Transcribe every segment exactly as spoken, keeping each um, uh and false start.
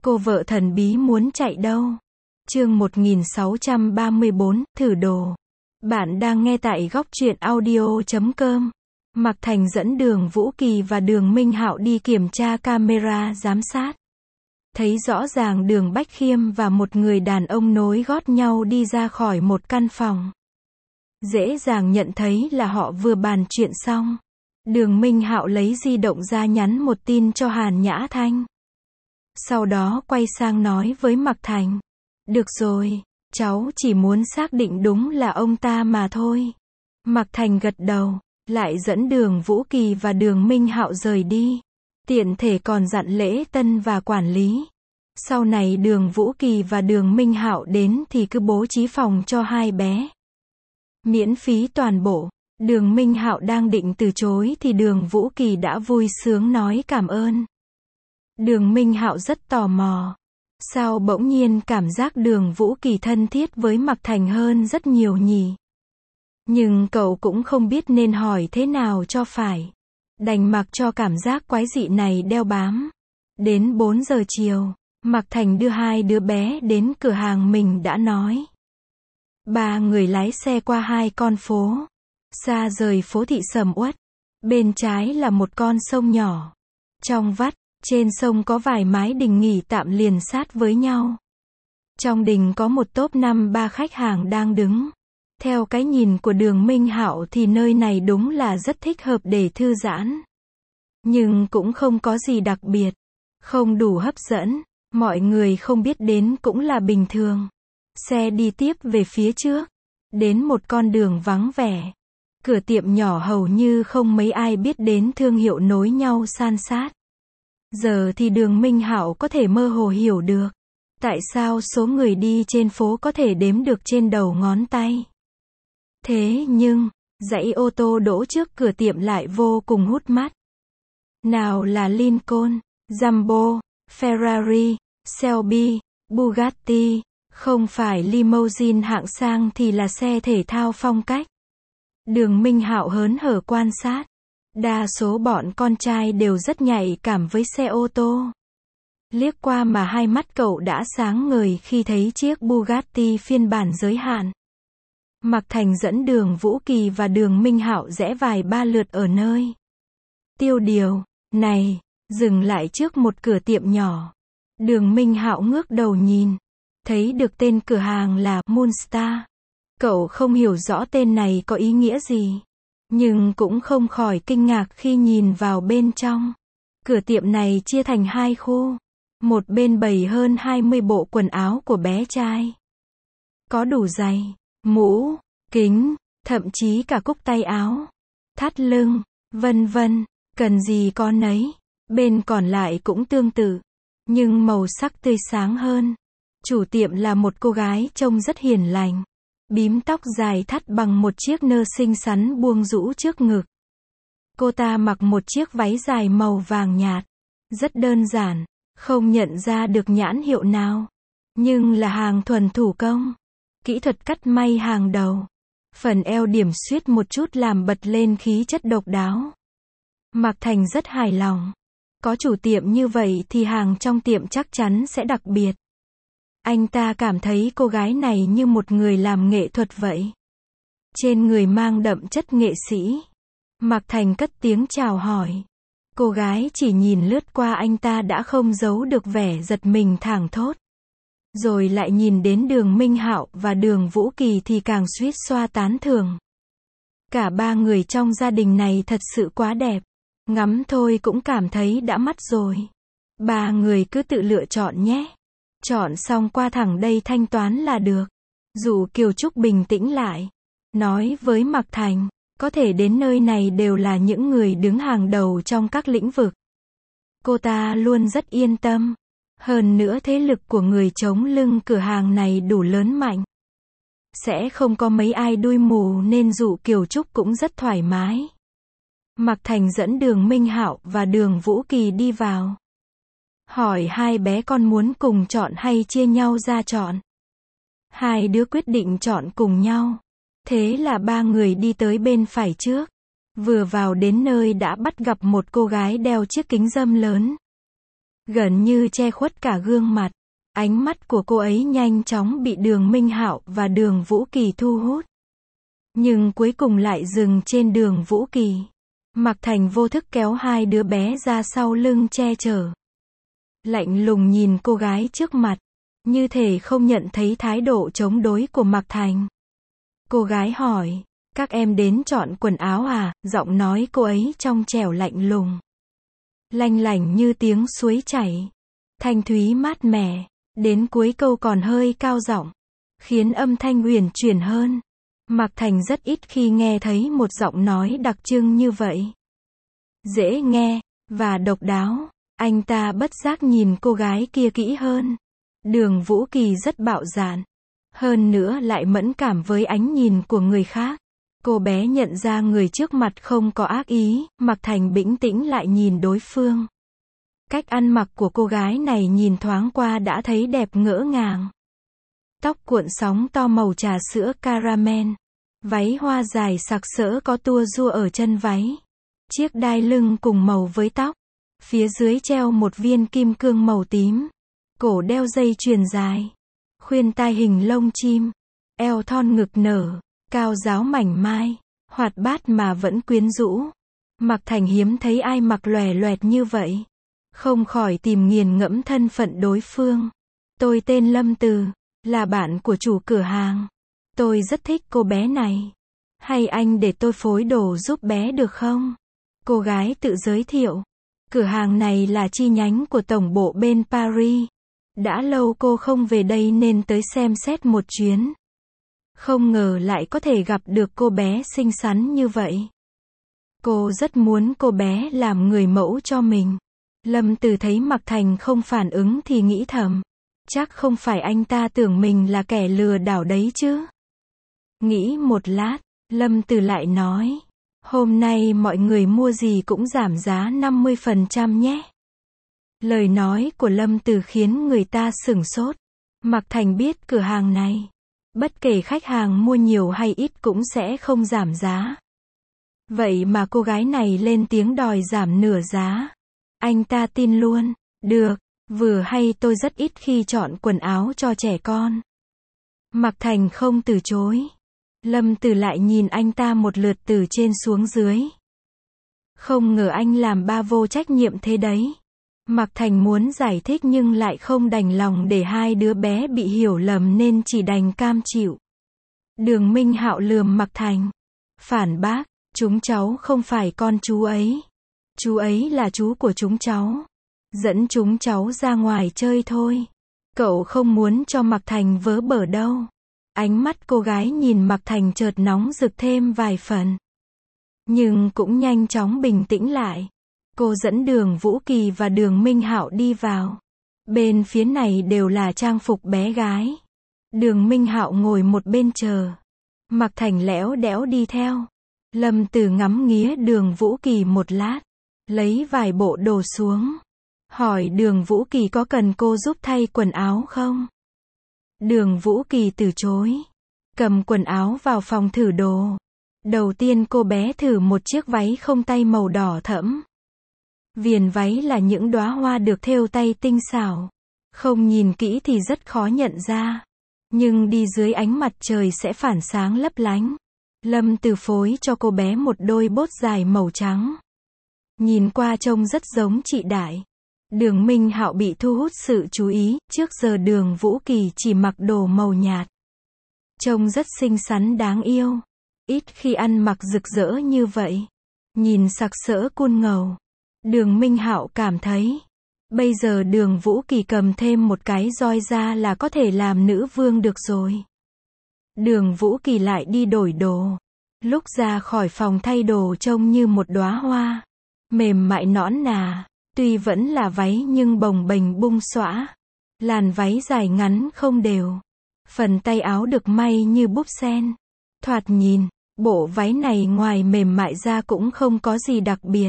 Cô vợ thần bí muốn chạy đâu? Chương một nghìn sáu trăm ba mươi bốn, thử đồ. Bạn đang nghe tại góc truyện audio chấm com. Mạc Thành dẫn Đường Vũ Kỳ và Đường Minh Hạo đi kiểm tra camera giám sát. Thấy rõ ràng Đường Bách Khiêm và một người đàn ông nối gót nhau đi ra khỏi một căn phòng. Dễ dàng nhận thấy là họ vừa bàn chuyện xong. Đường Minh Hạo lấy di động ra nhắn một tin cho Hàn Nhã Thanh. Sau đó quay sang nói với Mạc Thành. Được rồi, cháu chỉ muốn xác định đúng là ông ta mà thôi. Mạc Thành gật đầu, lại dẫn Đường Vũ Kỳ và Đường Minh Hạo rời đi. Tiện thể còn dặn Lễ Tân và quản lý. Sau này Đường Vũ Kỳ và Đường Minh Hạo đến thì cứ bố trí phòng cho hai bé. Miễn phí toàn bộ. Đường Minh Hạo đang định từ chối thì Đường Vũ Kỳ đã vui sướng nói cảm ơn. Đường Minh Hạo rất tò mò. Sao bỗng nhiên cảm giác Đường Vũ Kỳ thân thiết với Mạc Thành hơn rất nhiều nhỉ? Nhưng cậu cũng không biết nên hỏi thế nào cho phải. Đành mặc cho cảm giác quái dị này đeo bám. Đến bốn giờ chiều, Mạc Thành đưa hai đứa bé đến cửa hàng mình đã nói. Ba người lái xe qua hai con phố. Xa rời phố thị sầm uất. Bên trái là một con sông nhỏ. Trong vắt, trên sông có vài mái đình nghỉ tạm liền sát với nhau. Trong đình có một tốp năm ba khách hàng đang đứng. Theo cái nhìn của Đường Minh Hạo thì nơi này đúng là rất thích hợp để thư giãn. Nhưng cũng không có gì đặc biệt. Không đủ hấp dẫn. Mọi người không biết đến cũng là bình thường. Xe đi tiếp về phía trước. Đến một con đường vắng vẻ. Cửa tiệm nhỏ hầu như không mấy ai biết đến thương hiệu nối nhau san sát. Giờ thì Đường Minh Hạo có thể mơ hồ hiểu được. Tại sao số người đi trên phố có thể đếm được trên đầu ngón tay. Thế nhưng, dãy ô tô đỗ trước cửa tiệm lại vô cùng hút mắt. Nào là Lincoln, Jumbo, Ferrari, Shelby, Bugatti, không phải limousine hạng sang thì là xe thể thao phong cách. Đường Minh Hạo hớn hở quan sát. Đa số bọn con trai đều rất nhạy cảm với xe ô tô. Liếc qua mà hai mắt cậu đã sáng ngời khi thấy chiếc Bugatti phiên bản giới hạn. Mạc Thành dẫn Đường Vũ Kỳ và Đường Minh Hạo rẽ vài ba lượt ở nơi tiêu điều này, dừng lại trước một cửa tiệm nhỏ. Đường Minh Hạo ngước đầu nhìn, thấy được tên cửa hàng là Moonstar. Cậu không hiểu rõ tên này có ý nghĩa gì, nhưng cũng không khỏi kinh ngạc khi nhìn vào bên trong. Cửa tiệm này chia thành hai khu. Một bên bày hơn hai mươi bộ quần áo của bé trai. Có đủ giày, mũ, kính, thậm chí cả cúc tay áo, thắt lưng, vân vân, cần gì có nấy. Bên còn lại cũng tương tự, nhưng màu sắc tươi sáng hơn. Chủ tiệm là một cô gái trông rất hiền lành. Bím tóc dài thắt bằng một chiếc nơ xinh xắn buông rũ trước ngực. Cô ta mặc một chiếc váy dài màu vàng nhạt. Rất đơn giản, không nhận ra được nhãn hiệu nào. Nhưng là hàng thuần thủ công. Kỹ thuật cắt may hàng đầu. Phần eo điểm xuyết một chút làm bật lên khí chất độc đáo. Mạc Thành rất hài lòng. Có chủ tiệm như vậy thì hàng trong tiệm chắc chắn sẽ đặc biệt. Anh ta cảm thấy cô gái này như một người làm nghệ thuật vậy. Trên người mang đậm chất nghệ sĩ. Mạc Thành cất tiếng chào hỏi. Cô gái chỉ nhìn lướt qua anh ta đã không giấu được vẻ giật mình thảng thốt. Rồi lại nhìn đến Đường Minh Hạo và Đường Vũ Kỳ thì càng suýt xoa tán thưởng. Cả ba người trong gia đình này thật sự quá đẹp. Ngắm thôi cũng cảm thấy đã mắt rồi. Ba người cứ tự lựa chọn nhé. Chọn xong qua thẳng đây thanh toán là được. Dụ Kiều Trúc bình tĩnh lại. Nói với Mạc Thành, có thể đến nơi này đều là những người đứng hàng đầu trong các lĩnh vực. Cô ta luôn rất yên tâm. Hơn nữa thế lực của người chống lưng cửa hàng này đủ lớn mạnh. Sẽ không có mấy ai đuôi mù nên Dụ Kiều Trúc cũng rất thoải mái. Mạc Thành dẫn Đường Minh Hạo và Đường Vũ Kỳ đi vào. Hỏi hai bé con muốn cùng chọn hay chia nhau ra chọn. Hai đứa quyết định chọn cùng nhau. Thế là ba người đi tới bên phải trước. Vừa vào đến nơi đã bắt gặp một cô gái đeo chiếc kính râm lớn. gần như che khuất cả gương mặt. Ánh mắt của cô ấy nhanh chóng bị Đường Minh Hạo và Đường Vũ Kỳ thu hút. Nhưng cuối cùng lại dừng trên Đường Vũ Kỳ. Mạc Thành vô thức kéo hai đứa bé ra sau lưng che chở. Lạnh lùng nhìn cô gái trước mặt, như thể không nhận thấy thái độ chống đối của Mạc Thành. Cô gái hỏi, các em đến chọn quần áo à? Giọng nói cô ấy trong trẻo lạnh lùng. Lanh lảnh như tiếng suối chảy. Thanh thúy mát mẻ. Đến cuối câu còn hơi cao giọng, khiến âm thanh huyền chuyển hơn. Mạc Thành rất ít khi nghe thấy một giọng nói đặc trưng như vậy. Dễ nghe, và độc đáo. Anh ta bất giác nhìn cô gái kia kỹ hơn. Đường Vũ Kỳ rất bạo dạn. Hơn nữa lại mẫn cảm với ánh nhìn của người khác. Cô bé nhận ra người trước mặt không có ác ý, Mạc Thành bình tĩnh lại nhìn đối phương. Cách ăn mặc của cô gái này nhìn thoáng qua đã thấy đẹp ngỡ ngàng. Tóc cuộn sóng to màu trà sữa caramel. Váy hoa dài sặc sỡ có tua rua ở chân váy. Chiếc đai lưng cùng màu với tóc. Phía dưới treo một viên kim cương màu tím. Cổ đeo dây chuyền dài. Khuyên tai hình lông chim. Eo thon ngực nở. Cao ráo mảnh mai. Hoạt bát mà vẫn quyến rũ. Mạc Thành hiếm thấy ai mặc lòe loẹt như vậy. Không khỏi tìm nghiền ngẫm thân phận đối phương. Tôi tên Lâm Từ, là bạn của chủ cửa hàng. Tôi rất thích cô bé này. Hay anh để tôi phối đồ giúp bé được không? Cô gái tự giới thiệu. Cửa hàng này là chi nhánh của tổng bộ bên Paris. Đã lâu cô không về đây nên tới xem xét một chuyến. Không ngờ lại có thể gặp được cô bé xinh xắn như vậy. Cô rất muốn cô bé làm người mẫu cho mình. Lâm Từ thấy Mạc Thành không phản ứng thì nghĩ thầm. Chắc không phải anh ta tưởng mình là kẻ lừa đảo đấy chứ. Nghĩ một lát, Lâm Từ lại nói. Hôm nay mọi người mua gì cũng giảm giá năm mươi phần trăm nhé. Lời nói của Lâm Từ khiến người ta sửng sốt. Mạc Thành biết cửa hàng này. Bất kể khách hàng mua nhiều hay ít cũng sẽ không giảm giá. Vậy mà cô gái này lên tiếng đòi giảm nửa giá. Anh ta tin luôn. Được, vừa hay tôi rất ít khi chọn quần áo cho trẻ con. Mạc Thành không từ chối. Lâm Từ lại nhìn anh ta một lượt từ trên xuống dưới. Không ngờ anh làm ba vô trách nhiệm thế đấy. Mạc Thành muốn giải thích nhưng lại không đành lòng để hai đứa bé bị hiểu lầm nên chỉ đành cam chịu. Đường Minh Hạo lườm Mạc Thành. Phản bác, chúng cháu không phải con chú ấy. Chú ấy là chú của chúng cháu. Dẫn chúng cháu ra ngoài chơi thôi. Cậu không muốn cho Mạc Thành vớ bở đâu. Ánh mắt cô gái nhìn Mạc Thành chợt nóng rực thêm vài phần. Nhưng cũng nhanh chóng bình tĩnh lại. Cô dẫn Đường Vũ Kỳ và Đường Minh Hạo đi vào. Bên phía này đều là trang phục bé gái. Đường Minh Hạo ngồi một bên chờ. Mạc Thành lẽo đẽo đi theo. Lâm Từ ngắm nghía Đường Vũ Kỳ một lát. Lấy vài bộ đồ xuống. Hỏi Đường Vũ Kỳ có cần cô giúp thay quần áo không? Đường Vũ Kỳ từ chối. Cầm quần áo vào phòng thử đồ. Đầu tiên cô bé thử một chiếc váy không tay màu đỏ thẫm. Viền váy là những đóa hoa được thêu tay tinh xảo. Không nhìn kỹ thì rất khó nhận ra. Nhưng đi dưới ánh mặt trời sẽ phản sáng lấp lánh. Lâm Từ phối cho cô bé một đôi bốt dài màu trắng. Nhìn qua trông rất giống chị Đại. Đường Minh Hạo bị thu hút sự chú ý, trước giờ Đường Vũ Kỳ chỉ mặc đồ màu nhạt. Trông rất xinh xắn đáng yêu. Ít khi ăn mặc rực rỡ như vậy. Nhìn sặc sỡ cool ngầu. Đường Minh Hạo cảm thấy. Bây giờ Đường Vũ Kỳ cầm thêm một cái roi ra là có thể làm nữ vương được rồi. Đường Vũ Kỳ lại đi đổi đồ. Lúc ra khỏi phòng thay đồ trông như một đóa hoa. Mềm mại nõn nà. Tuy vẫn là váy nhưng bồng bềnh bung xõa. Làn váy dài ngắn không đều. Phần tay áo được may như búp sen. Thoạt nhìn, bộ váy này ngoài mềm mại ra cũng không có gì đặc biệt.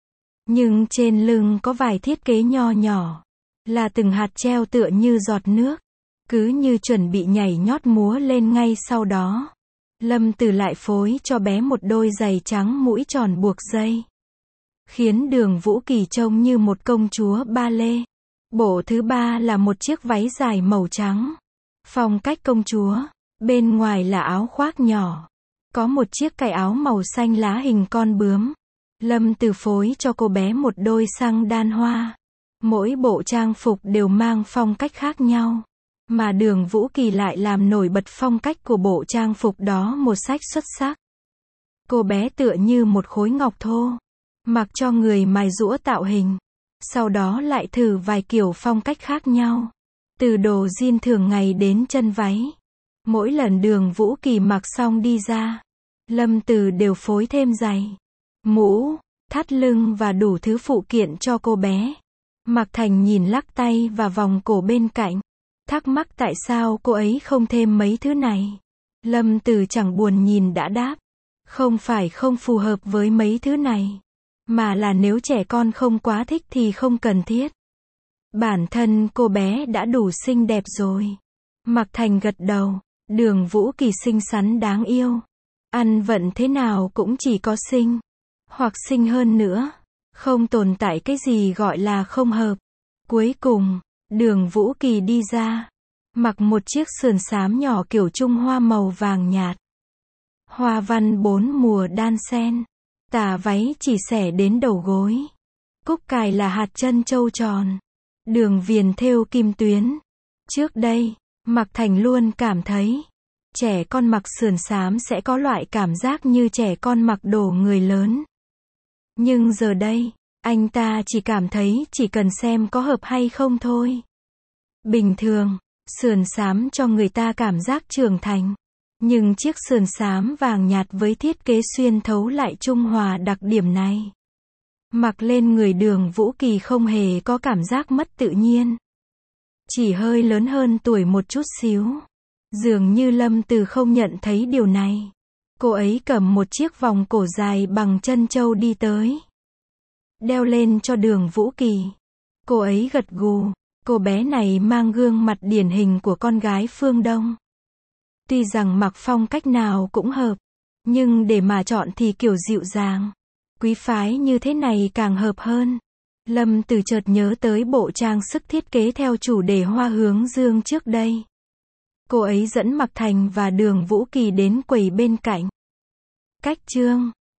Nhưng trên lưng có vài thiết kế nho nhỏ. Là từng hạt treo tựa như giọt nước. Cứ như chuẩn bị nhảy nhót múa lên ngay sau đó. Lâm Từ lại phối cho bé một đôi giày trắng mũi tròn buộc dây. Khiến Đường Vũ Kỳ trông như một công chúa ba lê. Bộ thứ ba là một chiếc váy dài màu trắng. Phong cách công chúa. Bên ngoài là áo khoác nhỏ. Có một chiếc cài áo màu xanh lá hình con bướm. Lâm Từ phối cho cô bé một đôi xăng đan hoa. Mỗi bộ trang phục đều mang phong cách khác nhau. Mà Đường Vũ Kỳ lại làm nổi bật phong cách của bộ trang phục đó một cách xuất sắc. Cô bé tựa như một khối ngọc thô. Mặc cho người mài giũa tạo hình. Sau đó lại thử vài kiểu phong cách khác nhau. Từ đồ jean thường ngày đến chân váy. Mỗi lần Đường Vũ Kỳ mặc xong đi ra, Lâm Từ đều phối thêm giày, mũ, thắt lưng và đủ thứ phụ kiện cho cô bé. Mạc Thành nhìn lắc tay và vòng cổ bên cạnh, thắc mắc tại sao cô ấy không thêm mấy thứ này. Lâm Từ chẳng buồn nhìn đã đáp, không phải không phù hợp với mấy thứ này, mà là nếu trẻ con không quá thích thì không cần thiết. Bản thân cô bé đã đủ xinh đẹp rồi. Mạc Thành gật đầu, Đường Vũ Kỳ xinh xắn đáng yêu. Ăn vận thế nào cũng chỉ có xinh, hoặc xinh hơn nữa. Không tồn tại cái gì gọi là không hợp. Cuối cùng, Đường Vũ Kỳ đi ra, mặc một chiếc sườn xám nhỏ kiểu Trung Hoa màu vàng nhạt. Hoa văn bốn mùa đan xen. Tà váy chỉ xẻ đến đầu gối. Cúc cài là hạt chân châu tròn. Đường viền thêu kim tuyến. Trước đây, Mạc Thành luôn cảm thấy, trẻ con mặc sườn xám sẽ có loại cảm giác như trẻ con mặc đồ người lớn. Nhưng giờ đây, anh ta chỉ cảm thấy chỉ cần xem có hợp hay không thôi. Bình thường, sườn xám cho người ta cảm giác trưởng thành. Nhưng chiếc sườn xám vàng nhạt với thiết kế xuyên thấu lại trung hòa đặc điểm này. Mặc lên người Đường Vũ Kỳ không hề có cảm giác mất tự nhiên. Chỉ hơi lớn hơn tuổi một chút xíu. Dường như Lâm Từ không nhận thấy điều này. Cô ấy cầm một chiếc vòng cổ dài bằng chân châu đi tới, đeo lên cho Đường Vũ Kỳ. Cô ấy gật gù. Cô bé này mang gương mặt điển hình của con gái phương Đông. Tuy rằng mặc phong cách nào cũng hợp, nhưng để mà chọn thì kiểu dịu dàng, quý phái như thế này càng hợp hơn. Lâm Từ chợt nhớ tới bộ trang sức thiết kế theo chủ đề hoa hướng dương trước đây. Cô ấy dẫn Mạc Thành và Đường Vũ Kỳ đến quầy bên cạnh. Cách chương